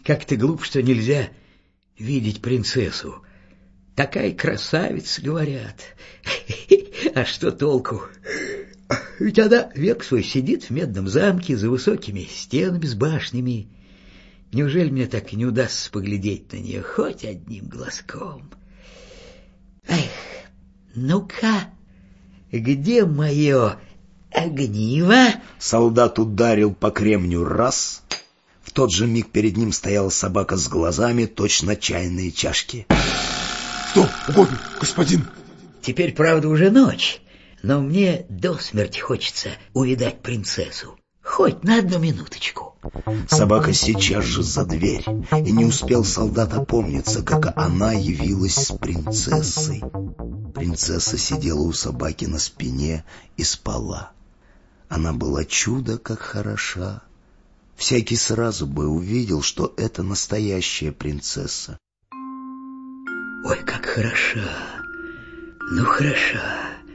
Как ты глуп, что нельзя видеть принцессу. Такая красавица, говорят. А что толку? Ведь она век свой сидит в медном замке за высокими стенами с башнями. Неужели мне так и не удастся поглядеть на нее хоть одним глазком? Эх, ну-ка, где мое огниво? Солдат ударил по кремню раз. В тот же миг перед ним стояла собака с глазами, точно чайные чашки. Что угодно, господин? Теперь, правда, уже ночь, но мне до смерти хочется увидать принцессу. Хоть на одну минуточку. Собака сейчас же за дверь, и не успел солдат опомниться, как она явилась с принцессой. Принцесса сидела у собаки на спине и спала. Она была чудо как хороша. Всякий сразу бы увидел, что это настоящая принцесса. Ой, как хороша! Ну, хороша!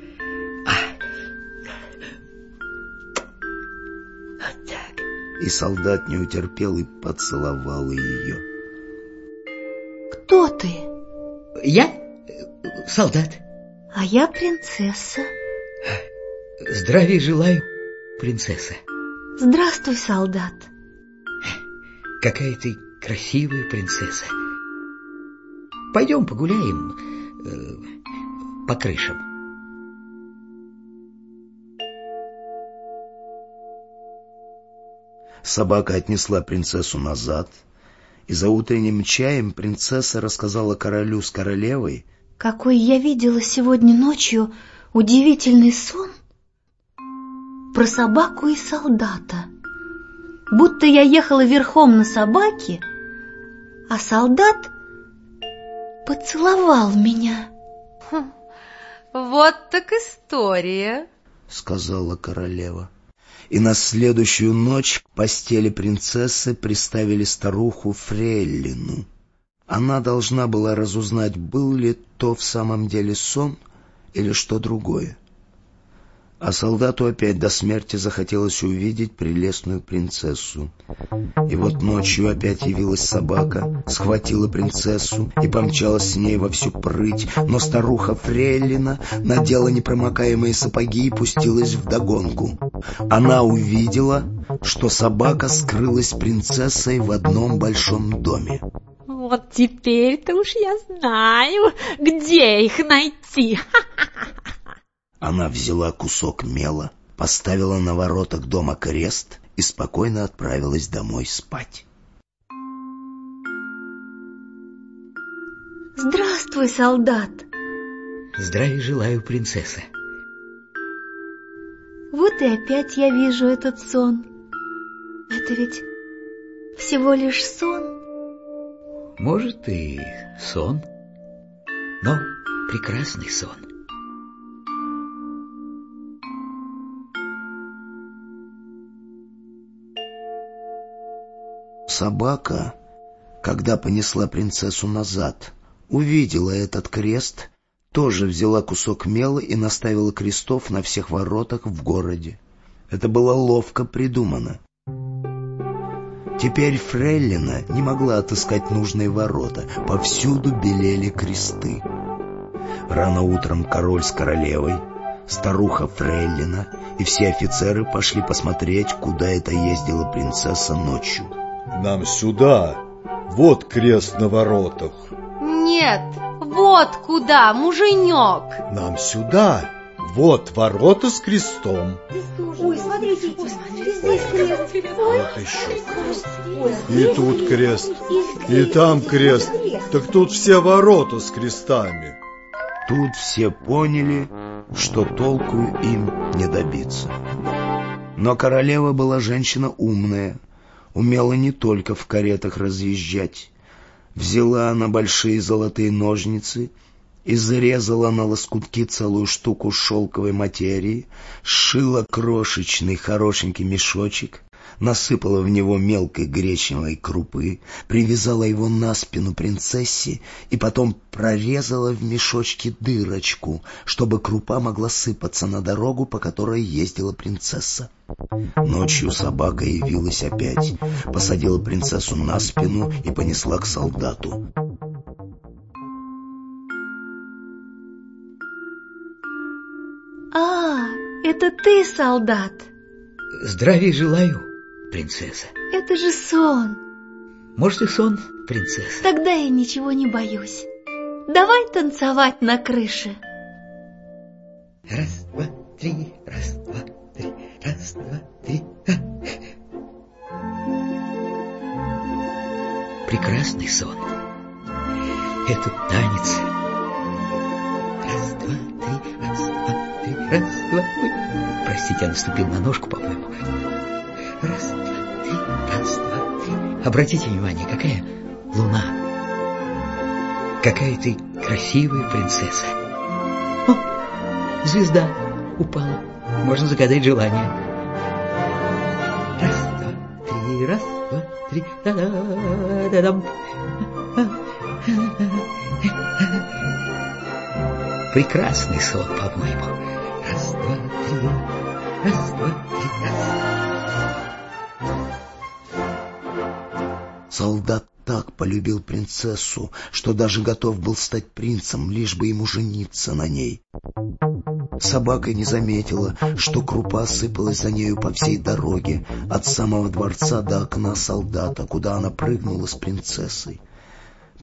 Вот так. И солдат не утерпел и поцеловал ее. Кто ты? Я солдат. А я принцесса. Здравия желаю, принцесса. Здравствуй, солдат. Какая ты красивая принцесса. Пойдем погуляем по крышам. Собака отнесла принцессу назад, и за утренним чаем принцесса рассказала королю с королевой, какой я видела сегодня ночью удивительный сон про собаку и солдата. Будто я ехала верхом на собаке, а солдат поцеловал меня. Вот так история, сказала королева. И на следующую ночь к постели принцессы приставили старуху Фрейлину. Она должна была разузнать, был ли то в самом деле сон или что другое. А солдату опять до смерти захотелось увидеть прелестную принцессу. И вот ночью опять явилась собака, схватила принцессу и помчалась с ней во всю прыть, но старуха Фрейлина надела непромокаемые сапоги и пустилась вдогонку. Она увидела, что собака скрылась с принцессой в одном большом доме. Вот теперь-то уж я знаю, где их найти. Она взяла кусок мела, поставила на воротах дома крест и спокойно отправилась домой спать. Здравствуй, солдат. Здравия желаю, принцесса. Вот и опять я вижу этот сон. Это ведь всего лишь сон. Может, и сон, но прекрасный сон. Собака, когда понесла принцессу назад, увидела этот крест, тоже взяла кусок мела и наставила крестов на всех воротах в городе. Это было ловко придумано. Теперь Фрейлина не могла отыскать нужные ворота, повсюду белели кресты. Рано утром король с королевой, старуха Фрейлина и все офицеры пошли посмотреть, куда это ездила принцесса ночью. Нам сюда. Вот крест на воротах. Нет, вот куда, муженек. Нам сюда. Вот ворота с крестом. Ой, смотрите, здесь крест. Вот еще. И тут крест. И там крест. Так тут все ворота с крестами. Тут все поняли, что толку им не добиться. Но королева была женщина умная, умела не только в каретах разъезжать. Взяла она большие золотые ножницы, изрезала на лоскутки целую штуку шелковой материи, сшила крошечный хорошенький мешочек, насыпала в него мелкой гречневой крупы, привязала его на спину принцессе и потом прорезала в мешочке дырочку, чтобы крупа могла сыпаться на дорогу, по которой ездила принцесса. Ночью собака явилась опять, посадила принцессу на спину и понесла к солдату. А, это ты, солдат? Здравия желаю, принцесса. Это же сон. Может, и сон, принцесса? Тогда я ничего не боюсь. Давай танцевать на крыше. Раз, два, три, раз, два, три, раз, два, три. Прекрасный сон. Этот танец. Раз, два, три, раз, два, три, раз, два. Ой, простите, я наступил на ножку, по-моему. Раз, два, три, раз, два, три. Обратите внимание, какая луна. Какая ты красивая принцесса. О, звезда упала. Можно загадать желание. Раз, два, три, раз, два, три. Да-да-да-дам. Прекрасный сон, по-моему. Раз, два, три. Раз, два, три. Солдат так полюбил принцессу, что даже готов был стать принцем, лишь бы ему жениться на ней. Собака не заметила, что крупа сыпалась за нею по всей дороге, от самого дворца до окна солдата, куда она прыгнула с принцессой.